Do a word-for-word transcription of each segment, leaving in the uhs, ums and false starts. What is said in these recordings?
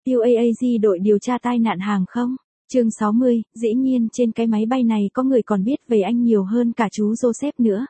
u a a giê đội điều tra tai nạn hàng không. Chương sáu mươi, dĩ nhiên trên cái máy bay này có người còn biết về anh nhiều hơn cả chú Joseph nữa.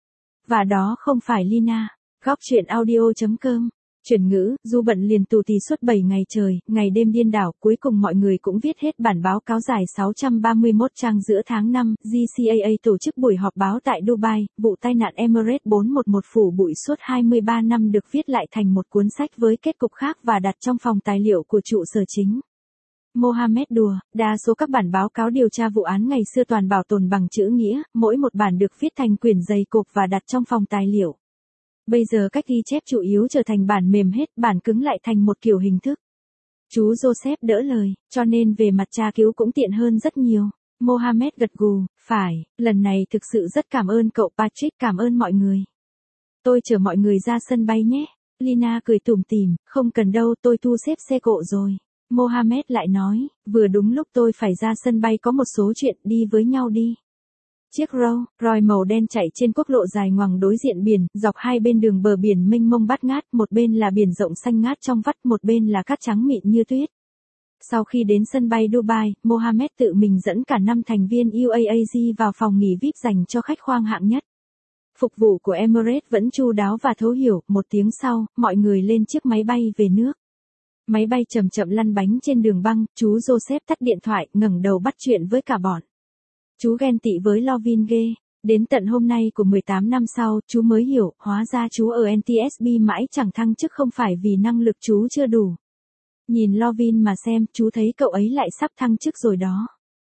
Và đó không phải Lina. Góc truyện audio chấm com. Chuyển ngữ, dù bận liền tù tì suốt bảy ngày trời, ngày đêm điên đảo, cuối cùng mọi người cũng viết hết bản báo cáo dài sáu trăm ba mươi mốt trang giữa tháng năm, giê xê a a tổ chức buổi họp báo tại Dubai, vụ tai nạn Emirates bốn một một phủ bụi suốt hai mươi ba năm được viết lại thành một cuốn sách với kết cục khác và đặt trong phòng tài liệu của trụ sở chính. Mohammed đùa, đa số các bản báo cáo điều tra vụ án ngày xưa toàn bảo tồn bằng chữ nghĩa, mỗi một bản được viết thành quyển dày cộp và đặt trong phòng tài liệu. Bây giờ cách ghi chép chủ yếu trở thành bản mềm hết, bản cứng lại thành một kiểu hình thức. Chú Joseph đỡ lời, cho nên về mặt tra cứu cũng tiện hơn rất nhiều. Mohammed gật gù, phải, lần này thực sự rất cảm ơn cậu Patrick, cảm ơn mọi người. Tôi chở mọi người ra sân bay nhé. Lina cười tủm tỉm, không cần đâu, tôi thu xếp xe cộ rồi. Mohammed lại nói, vừa đúng lúc tôi phải ra sân bay có một số chuyện, đi với nhau đi. Chiếc Rolls Royce màu đen chạy trên quốc lộ dài ngoằng đối diện biển, dọc hai bên đường bờ biển mênh mông bát ngát, một bên là biển rộng xanh ngát trong vắt, một bên là cát trắng mịn như tuyết. Sau khi đến sân bay Dubai, Mohammed tự mình dẫn cả năm thành viên u a a giê vào phòng nghỉ vi ai pi dành cho khách khoang hạng nhất. Phục vụ của Emirates vẫn chu đáo và thấu hiểu, một tiếng sau, mọi người lên chiếc máy bay về nước. Máy bay chậm chậm lăn bánh trên đường băng, chú Joseph tắt điện thoại, ngẩng đầu bắt chuyện với cả bọn. Chú ghen tị với Lovin ghê. Đến tận hôm nay của mười tám năm sau, chú mới hiểu, hóa ra chú ở en tê ét bê mãi chẳng thăng chức không phải vì năng lực chú chưa đủ. Nhìn Lovin mà xem, chú thấy cậu ấy lại sắp thăng chức rồi đó.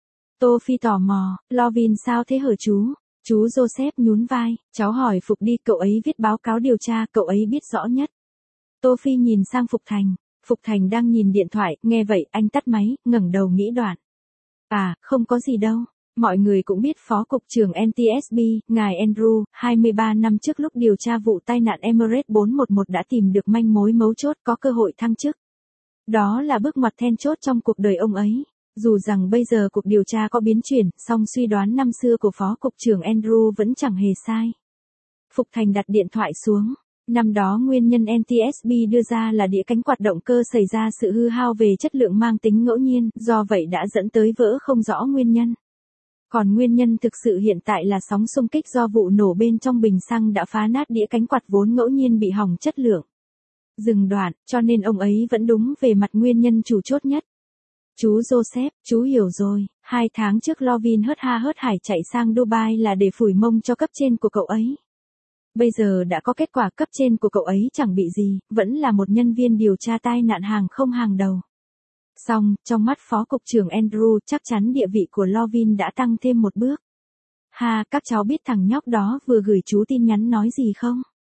Tô Phi tò mò, Lovin sao thế hả chú? Chú Joseph nhún vai, cháu hỏi Phục đi, cậu ấy viết báo cáo điều tra, cậu ấy biết rõ nhất. Tô Phi nhìn sang Phục Thành. Phục Thành đang nhìn điện thoại, nghe vậy, anh tắt máy, ngẩng đầu nghĩ đoạn. À, không có gì đâu. Mọi người cũng biết Phó Cục trưởng en tê ét bê, ngài Andrew, hai mươi ba năm trước lúc điều tra vụ tai nạn Emirates bốn một một đã tìm được manh mối mấu chốt có cơ hội thăng chức. Đó là bước ngoặt then chốt trong cuộc đời ông ấy. Dù rằng bây giờ cuộc điều tra có biến chuyển, song suy đoán năm xưa của Phó Cục trưởng Andrew vẫn chẳng hề sai. Phục Thành đặt điện thoại xuống. Năm đó nguyên nhân en tê ét bê đưa ra là đĩa cánh quạt động cơ xảy ra sự hư hao về chất lượng mang tính ngẫu nhiên, do vậy đã dẫn tới vỡ không rõ nguyên nhân. Còn nguyên nhân thực sự hiện tại là sóng xung kích do vụ nổ bên trong bình xăng đã phá nát đĩa cánh quạt vốn ngẫu nhiên bị hỏng chất lượng. Dừng đoạn, cho nên ông ấy vẫn đúng về mặt nguyên nhân chủ chốt nhất. Chú Joseph, chú hiểu rồi, hai tháng trước Lovin hớt ha hớt hải chạy sang Dubai là để phủi mông cho cấp trên của cậu ấy. Bây giờ đã có kết quả, cấp trên của cậu ấy chẳng bị gì, vẫn là một nhân viên điều tra tai nạn hàng không hàng đầu. Xong, trong mắt Phó Cục trưởng Andrew, chắc chắn địa vị của Lovin đã tăng thêm một bước. Ha, các cháu biết thằng nhóc đó vừa gửi chú tin nhắn nói gì không?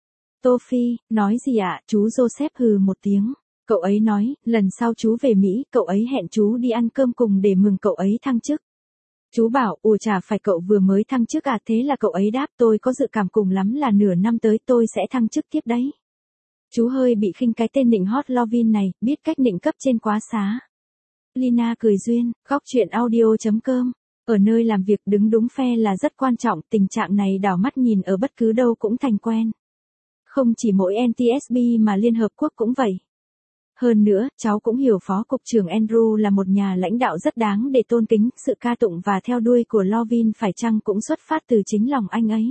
Tô Phi, nói gì ạ? Chú Joseph hừ một tiếng. Cậu ấy nói, lần sau chú về Mỹ, cậu ấy hẹn chú đi ăn cơm cùng để mừng cậu ấy thăng chức. Chú bảo, ủa chả phải cậu vừa mới thăng chức à? Thế là cậu ấy đáp, tôi có dự cảm cùng lắm là nửa năm tới tôi sẽ thăng chức tiếp đấy. Chú hơi bị khinh cái tên nịnh hót Lovin này, biết cách nịnh cấp trên quá xá. Lina cười duyên, góc truyện audio chấm com. Ở nơi làm việc đứng đúng phe là rất quan trọng, tình trạng này đảo mắt nhìn ở bất cứ đâu cũng thành quen. Không chỉ mỗi en tê ét bê mà Liên Hợp Quốc cũng vậy. Hơn nữa, cháu cũng hiểu Phó Cục trưởng Andrew là một nhà lãnh đạo rất đáng để tôn kính, sự ca tụng và theo đuôi của Lovin phải chăng cũng xuất phát từ chính lòng anh ấy.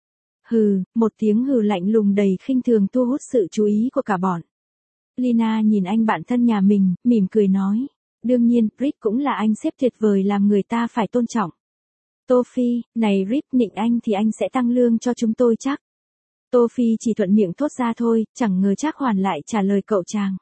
Hừ, một tiếng hừ lạnh lùng đầy khinh thường thu hút sự chú ý của cả bọn. Lina nhìn anh bạn thân nhà mình, mỉm cười nói. Đương nhiên, Rip cũng là anh sếp tuyệt vời làm người ta phải tôn trọng. Tô Phi, này Rip, nịnh anh thì anh sẽ tăng lương cho chúng tôi chắc. Tô Phi chỉ thuận miệng thốt ra thôi, chẳng ngờ Trác Hoàn lại trả lời cậu chàng.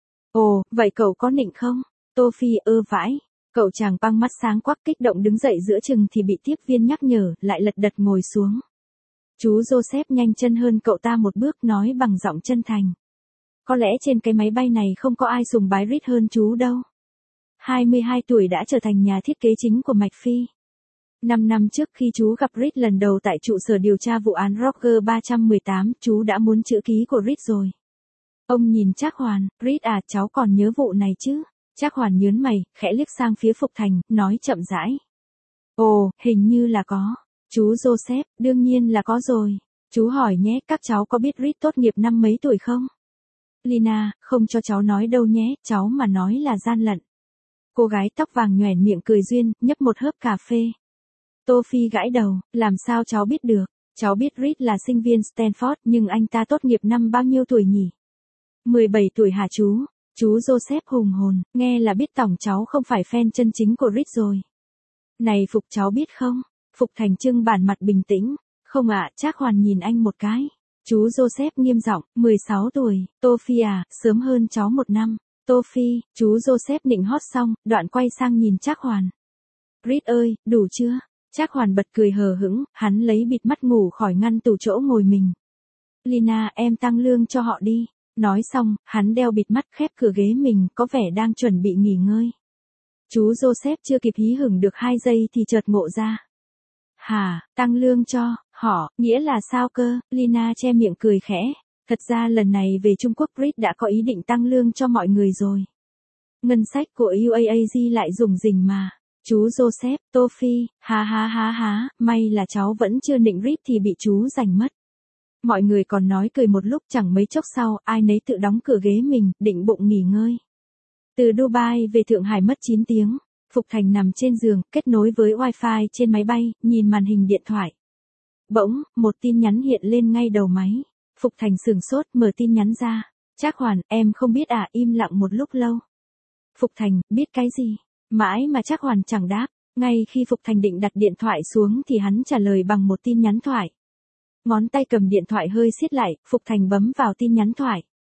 Ồ, vậy cậu có nịnh không? Tô Phi ơ vãi. Cậu chàng băng mắt sáng quắc kích động đứng dậy giữa chừng thì bị tiếp viên nhắc nhở, lại lật đật ngồi xuống. Chú Joseph nhanh chân hơn cậu ta một bước nói bằng giọng chân thành. Có lẽ trên cái máy bay này không có ai sùng bái Rip hơn chú đâu. hai mươi hai tuổi đã trở thành nhà thiết kế chính của McPhee. năm năm trước khi chú gặp Rip lần đầu tại trụ sở điều tra vụ án Roger ba một tám, chú đã muốn chữ ký của Rip rồi. Ông nhìn Trác Hoàn, Rip à, cháu còn nhớ vụ này chứ? Trác Hoàn nhớn mày, khẽ liếc sang phía Phục Thành, nói chậm rãi. Ồ, hình như là có. Chú Joseph, đương nhiên là có rồi. Chú hỏi nhé, các cháu có biết Rip tốt nghiệp năm mấy tuổi không? Lina, không cho cháu nói đâu nhé, cháu mà nói là gian lận. Cô gái tóc vàng nhoẻn miệng cười duyên, nhấp một hớp cà phê. Tô Phi gãi đầu, làm sao cháu biết được? Cháu biết Reed là sinh viên Stanford, nhưng anh ta tốt nghiệp năm bao nhiêu tuổi nhỉ? mười bảy tuổi hả chú? Chú Joseph hùng hồn, nghe là biết tổng cháu không phải fan chân chính của Reed rồi. Này Phục cháu biết không? Phục Thành trưng bản mặt bình tĩnh. Không ạ, Trác Hoàn nhìn anh một cái. Chú Joseph nghiêm giọng, mười sáu tuổi, Tô Phi à, sớm hơn cháu một năm. Tô Phi, chú Joseph nịnh hót xong, đoạn quay sang nhìn Trác Hoàn. Reed ơi, đủ chưa? Trác Hoàn bật cười hờ hững, hắn lấy bịt mắt ngủ khỏi ngăn tủ chỗ ngồi mình. Lina, em tăng lương cho họ đi. Nói xong, hắn đeo bịt mắt khép cửa ghế mình, có vẻ đang chuẩn bị nghỉ ngơi. Chú Joseph chưa kịp hí hửng được hai giây thì chợt ngộ ra. Hả, tăng lương cho, họ, nghĩa là sao cơ? Lina che miệng cười khẽ. Thật ra lần này về Trung Quốc Reed đã có ý định tăng lương cho mọi người rồi. Ngân sách của u a a giê lại rủng rỉnh mà. Chú Joseph, Tô Phi, ha ha ha ha, may là cháu vẫn chưa nịnh Reed thì bị chú giành mất. Mọi người còn nói cười một lúc, chẳng mấy chốc sau, ai nấy tự đóng cửa ghế mình, định bụng nghỉ ngơi. Từ Dubai về Thượng Hải mất chín tiếng, Phục Thành nằm trên giường, kết nối với wifi trên máy bay, nhìn màn hình điện thoại. Bỗng, một tin nhắn hiện lên ngay đầu máy. Phục Thành sửng sốt, mở tin nhắn ra. Trác Hoàn, em không biết à, im lặng một lúc lâu. Phục Thành, biết cái gì? Mãi mà Trác Hoàn chẳng đáp. Ngay khi Phục Thành định đặt điện thoại xuống thì hắn trả lời bằng một tin nhắn thoại. Ngón tay cầm điện thoại hơi siết lại, Phục Thành bấm vào tin nhắn thoại.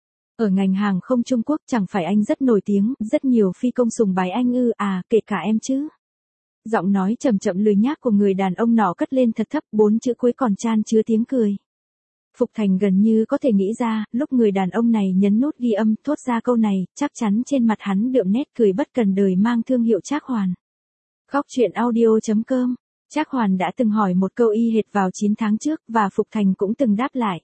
Ở ngành hàng không Trung Quốc chẳng phải anh rất nổi tiếng, rất nhiều phi công sùng bái anh ư, à, kể cả em chứ. Giọng nói chậm chậm lười nhác của người đàn ông nọ cất lên thật thấp, bốn chữ cuối còn chan chứa tiếng cười. Phục Thành gần như có thể nghĩ ra, lúc người đàn ông này nhấn nút ghi âm, thốt ra câu này, chắc chắn trên mặt hắn đượm nét cười bất cần đời mang thương hiệu Trác Hoàn. Góc truyện audio chấm com. Trác Hoàn đã từng hỏi một câu y hệt vào chín tháng trước, và Phục Thành cũng từng đáp lại.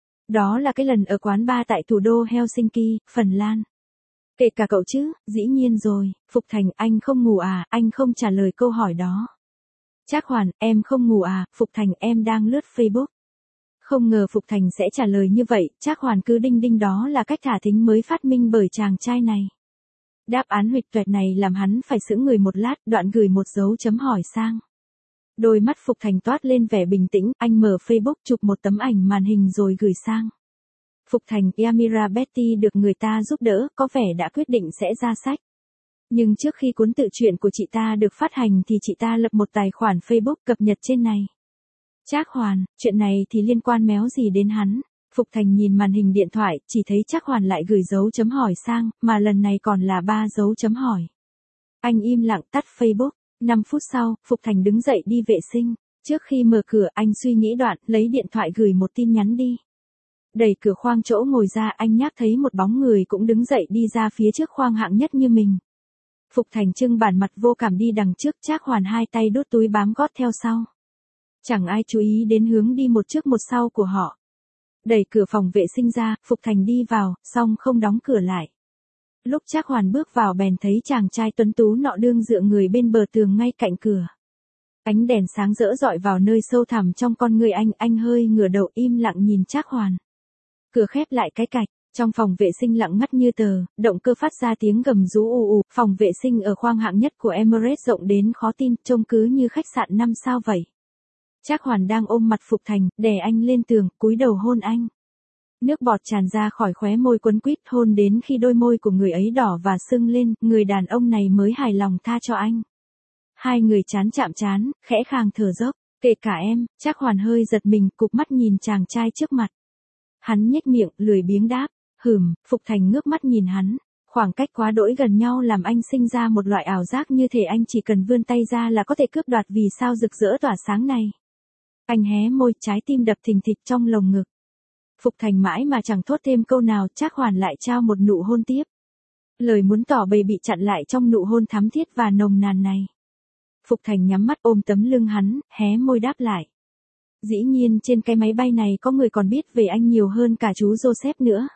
Đó là cái lần ở quán bar tại thủ đô Helsinki, Phần Lan. Kể cả cậu chứ, dĩ nhiên rồi. Phục Thành, anh không ngủ à, anh không trả lời câu hỏi đó. Trác Hoàn, em không ngủ à, Phục Thành, em đang lướt Facebook. Không ngờ Phục Thành sẽ trả lời như vậy, Trác Hoàn cứ đinh đinh đó là cách thả thính mới phát minh bởi chàng trai này. Đáp án huỵch toẹt này làm hắn phải sững người một lát, đoạn gửi một dấu chấm hỏi sang. Đôi mắt Phục Thành toát lên vẻ bình tĩnh, anh mở Facebook chụp một tấm ảnh màn hình rồi gửi sang. Phục Thành, Yamira Betty được người ta giúp đỡ, có vẻ đã quyết định sẽ ra sách. Nhưng trước khi cuốn tự truyện của chị ta được phát hành thì chị ta lập một tài khoản Facebook cập nhật trên này. Trác Hoàn, chuyện này thì liên quan méo gì đến hắn? Phục Thành nhìn màn hình điện thoại, chỉ thấy Trác Hoàn lại gửi dấu chấm hỏi sang, mà lần này còn là ba dấu chấm hỏi. Anh im lặng tắt Facebook. năm phút sau, Phục Thành đứng dậy đi vệ sinh. Trước khi mở cửa, anh suy nghĩ đoạn, lấy điện thoại gửi một tin nhắn đi. Đẩy cửa khoang chỗ ngồi ra, anh nhác thấy một bóng người cũng đứng dậy đi ra phía trước khoang hạng nhất như mình. Phục Thành trưng bản mặt vô cảm đi đằng trước, Trác Hoàn hai tay đút túi bám gót theo sau. Chẳng ai chú ý đến hướng đi một trước một sau của họ. Đẩy cửa phòng vệ sinh ra, Phục Thành đi vào, xong không đóng cửa lại. Lúc Trác Hoàn bước vào bèn thấy chàng trai tuấn tú nọ đương dựa người bên bờ tường ngay cạnh cửa. Ánh đèn sáng rỡ rọi vào nơi sâu thẳm trong con người anh, anh hơi ngửa đầu im lặng nhìn Trác Hoàn. Cửa khép lại cái cạch, trong phòng vệ sinh lặng ngắt như tờ, động cơ phát ra tiếng gầm rú ù ù, phòng vệ sinh ở khoang hạng nhất của Emirates rộng đến khó tin, trông cứ như khách sạn năm sao vậy. Trác Hoàn đang ôm mặt Phục Thành, đè anh lên tường, cúi đầu hôn anh. Nước bọt tràn ra khỏi khóe môi quấn quýt, hôn đến khi đôi môi của người ấy đỏ và sưng lên, người đàn ông này mới hài lòng tha cho anh. Hai người chán chạm chán, khẽ khàng thở dốc, kể cả em. Trác Hoàn hơi giật mình, cụp mắt nhìn chàng trai trước mặt. Hắn nhếch miệng, lười biếng đáp, hừm. Phục Thành ngước mắt nhìn hắn, khoảng cách quá đỗi gần nhau làm anh sinh ra một loại ảo giác như thể anh chỉ cần vươn tay ra là có thể cướp đoạt vì sao rực rỡ tỏa sáng này. Anh hé môi, trái tim đập thình thịch trong lồng ngực. Phục Thành mãi mà chẳng thốt thêm câu nào, Trác Hoàn lại trao một nụ hôn tiếp. Lời muốn tỏ bày bị chặn lại trong nụ hôn thắm thiết và nồng nàn này. Phục Thành nhắm mắt ôm tấm lưng hắn, hé môi đáp lại. Dĩ nhiên trên cái máy bay này có người còn biết về anh nhiều hơn cả chú Joseph nữa.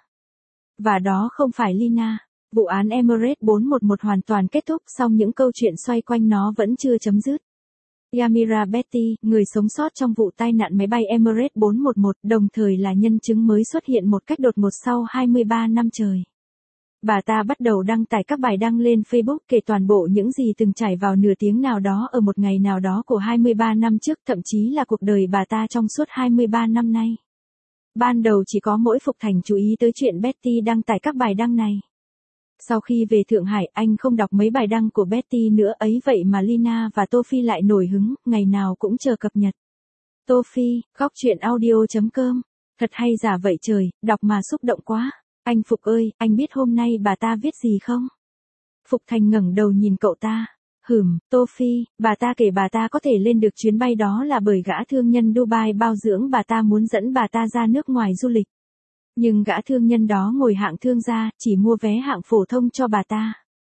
Và đó không phải Lina. Vụ án Emirates bốn một một hoàn toàn kết thúc, song những câu chuyện xoay quanh nó vẫn chưa chấm dứt. Yamira Betty, người sống sót trong vụ tai nạn máy bay Emirates bốn một một, đồng thời là nhân chứng mới xuất hiện một cách đột ngột sau hai mươi ba năm trời. Bà ta bắt đầu đăng tải các bài đăng lên Facebook kể toàn bộ những gì từng trải vào nửa tiếng nào đó ở một ngày nào đó của hai mươi ba năm trước, thậm chí là cuộc đời bà ta trong suốt hai mươi ba năm nay. Ban đầu chỉ có mỗi Phục Thành chú ý tới chuyện Betty đăng tải các bài đăng này. Sau khi về Thượng Hải, anh không đọc mấy bài đăng của Betty nữa, ấy vậy mà Lina và Tô Phi lại nổi hứng, ngày nào cũng chờ cập nhật. Tô Phi, góc truyện audio chấm com. Thật hay giả vậy trời, đọc mà xúc động quá. Anh Phục ơi, anh biết hôm nay bà ta viết gì không? Phục Thành ngẩng đầu nhìn cậu ta. Hửm, Tô Phi, bà ta kể bà ta có thể lên được chuyến bay đó là bởi gã thương nhân Dubai bao dưỡng bà ta, muốn dẫn bà ta ra nước ngoài du lịch. Nhưng gã thương nhân đó ngồi hạng thương gia, chỉ mua vé hạng phổ thông cho bà ta.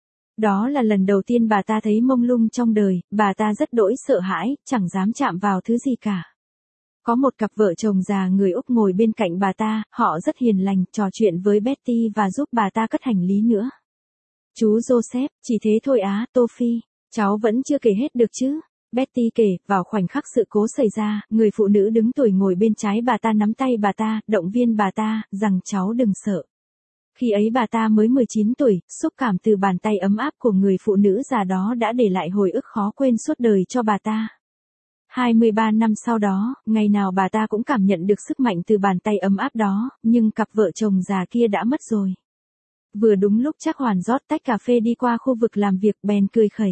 Đó là lần đầu tiên bà ta thấy mông lung trong đời, bà ta rất đỗi sợ hãi, chẳng dám chạm vào thứ gì cả. Có một cặp vợ chồng già người Úc ngồi bên cạnh bà ta, họ rất hiền lành, trò chuyện với Betty và giúp bà ta cất hành lý nữa. Chú Joseph, chỉ thế thôi á, Tô Phi, cháu vẫn chưa kể hết được chứ. Betty kể, vào khoảnh khắc sự cố xảy ra, người phụ nữ đứng tuổi ngồi bên trái bà ta nắm tay bà ta, động viên bà ta, rằng cháu đừng sợ. Khi ấy bà ta mới mười chín tuổi, xúc cảm từ bàn tay ấm áp của người phụ nữ già đó đã để lại hồi ức khó quên suốt đời cho bà ta. hai mươi ba năm sau đó, ngày nào bà ta cũng cảm nhận được sức mạnh từ bàn tay ấm áp đó, nhưng cặp vợ chồng già kia đã mất rồi. Vừa đúng lúc Trác Hoàn rót tách cà phê đi qua khu vực làm việc, bèn cười khẩy.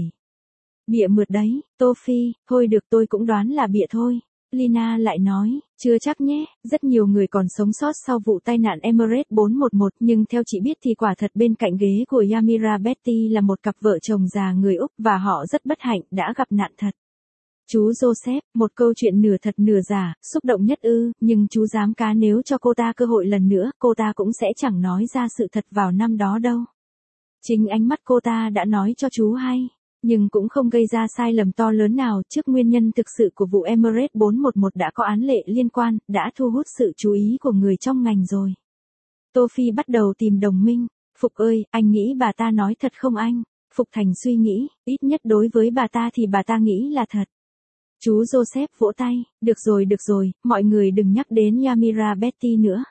Bịa mượt đấy, Tô Phi, thôi được, tôi cũng đoán là bịa thôi. Lina lại nói, chưa chắc nhé, rất nhiều người còn sống sót sau vụ tai nạn Emirates bốn một một, nhưng theo chị biết thì quả thật bên cạnh ghế của Yamira Betty là một cặp vợ chồng già người Úc và họ rất bất hạnh đã gặp nạn thật. Chú Joseph, một câu chuyện nửa thật nửa giả, xúc động nhất ư, nhưng chú dám cá nếu cho cô ta cơ hội lần nữa, cô ta cũng sẽ chẳng nói ra sự thật vào năm đó đâu. Chính ánh mắt cô ta đã nói cho chú hay. Nhưng cũng không gây ra sai lầm to lớn nào, trước nguyên nhân thực sự của vụ Emirates bốn một một đã có án lệ liên quan, đã thu hút sự chú ý của người trong ngành rồi. Tô Phi bắt đầu tìm đồng minh. Phục ơi, anh nghĩ bà ta nói thật không anh? Phục Thành suy nghĩ, ít nhất đối với bà ta thì bà ta nghĩ là thật. Chú Joseph vỗ tay, được rồi được rồi, mọi người đừng nhắc đến Yamira Betty nữa.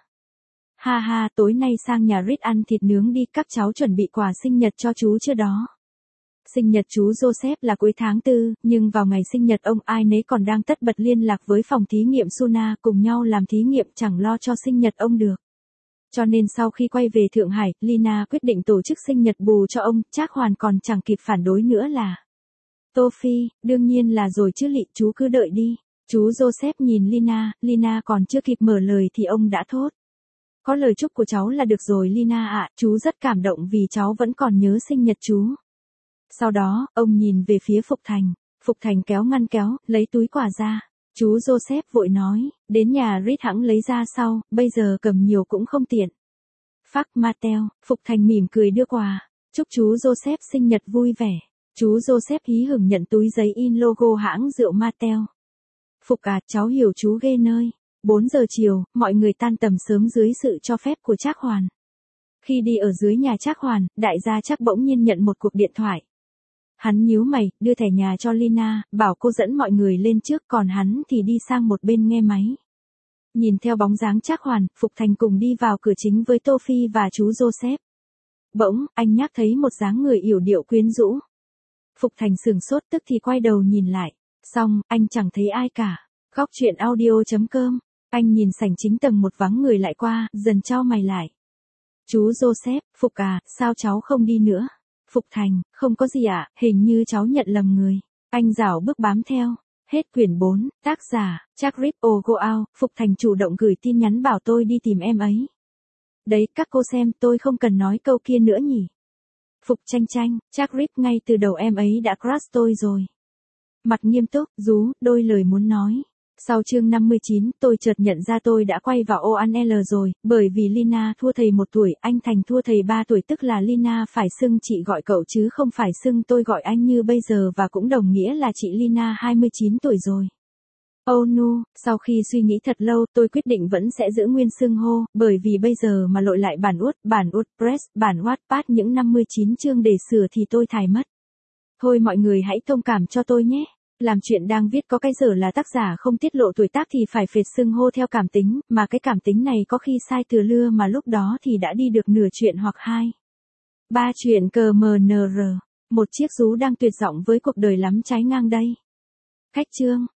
Ha ha, tối nay sang nhà Reed ăn thịt nướng đi, các cháu chuẩn bị quà sinh nhật cho chú chưa đó? Sinh nhật chú Joseph là cuối tháng tư, nhưng vào ngày sinh nhật ông ai nấy còn đang tất bật liên lạc với phòng thí nghiệm Suna cùng nhau làm thí nghiệm, chẳng lo cho sinh nhật ông được. Cho nên sau khi quay về Thượng Hải, Lina quyết định tổ chức sinh nhật bù cho ông, Trác Hoàn còn chẳng kịp phản đối nữa là. Tô Phi, đương nhiên là rồi chứ lị, chú cứ đợi đi. Chú Joseph nhìn Lina, Lina còn chưa kịp mở lời thì ông đã thốt. Có lời chúc của cháu là được rồi Lina ạ, chú rất cảm động vì cháu vẫn còn nhớ sinh nhật chú. Sau đó, ông nhìn về phía Phục Thành. Phục Thành kéo ngăn kéo, lấy túi quà ra. Chú Joseph vội nói, đến nhà Reed hãng lấy ra sau, bây giờ cầm nhiều cũng không tiện. Phác Mateo, Phục Thành mỉm cười đưa quà. Chúc chú Joseph sinh nhật vui vẻ. Chú Joseph hí hửng nhận túi giấy in logo hãng rượu Mateo. Phục à, cháu hiểu chú ghê nơi. bốn giờ chiều, mọi người tan tầm sớm dưới sự cho phép của Trác Hoàn. Khi đi ở dưới nhà Trác Hoàn, đại gia Trác bỗng nhiên nhận một cuộc điện thoại. Hắn nhíu mày, đưa thẻ nhà cho Lina, bảo cô dẫn mọi người lên trước, còn hắn thì đi sang một bên nghe máy. Nhìn theo bóng dáng Trác Hoàn, Phục Thành cùng đi vào cửa chính với Tô Phi và chú Joseph. Bỗng, anh nhắc thấy một dáng người yểu điệu quyến rũ. Phục Thành sửng sốt, tức thì quay đầu nhìn lại. Xong, anh chẳng thấy ai cả. Góc truyện audio chấm com. Anh nhìn sảnh chính tầng một vắng người lại qua, dần chau mày lại. Chú Joseph, Phục à, sao cháu không đi nữa? Phục Thành, không có gì ạ, à, hình như cháu nhận lầm người. Anh rảo bước bám theo. Hết quyển bốn, tác giả, Trác Rip O Go Out. Phục Thành chủ động gửi tin nhắn bảo tôi đi tìm em ấy. Đấy, các cô xem, tôi không cần nói câu kia nữa nhỉ. Phục Tranh Tranh, Trác Rip, ngay từ đầu em ấy đã crush tôi rồi. Mặt nghiêm túc, rú, đôi lời muốn nói. Sau chương năm mươi chín, tôi chợt nhận ra tôi đã quay vào ô en lờ rồi, bởi vì Lina thua thầy một tuổi, anh Thành thua thầy ba tuổi, tức là Lina phải xưng chị gọi cậu chứ không phải xưng tôi gọi anh như bây giờ, và cũng đồng nghĩa là chị Lina hai mươi chín tuổi rồi. Oh no, sau khi suy nghĩ thật lâu, tôi quyết định vẫn sẽ giữ nguyên xưng hô, bởi vì bây giờ mà lội lại bản Word, bản WordPress, bản Wattpad những năm mươi chín chương để sửa thì tôi thải mất. Thôi mọi người hãy thông cảm cho tôi nhé. Làm chuyện đang viết có cái dở là tác giả không tiết lộ tuổi tác thì phải phệt xưng hô theo cảm tính, mà cái cảm tính này có khi sai từ lưa mà lúc đó thì đã đi được nửa chuyện hoặc hai. Ba chuyện cờ mờ nờ rờ. Một chiếc rú đang tuyệt vọng với cuộc đời lắm trái ngang đây. Khách chương.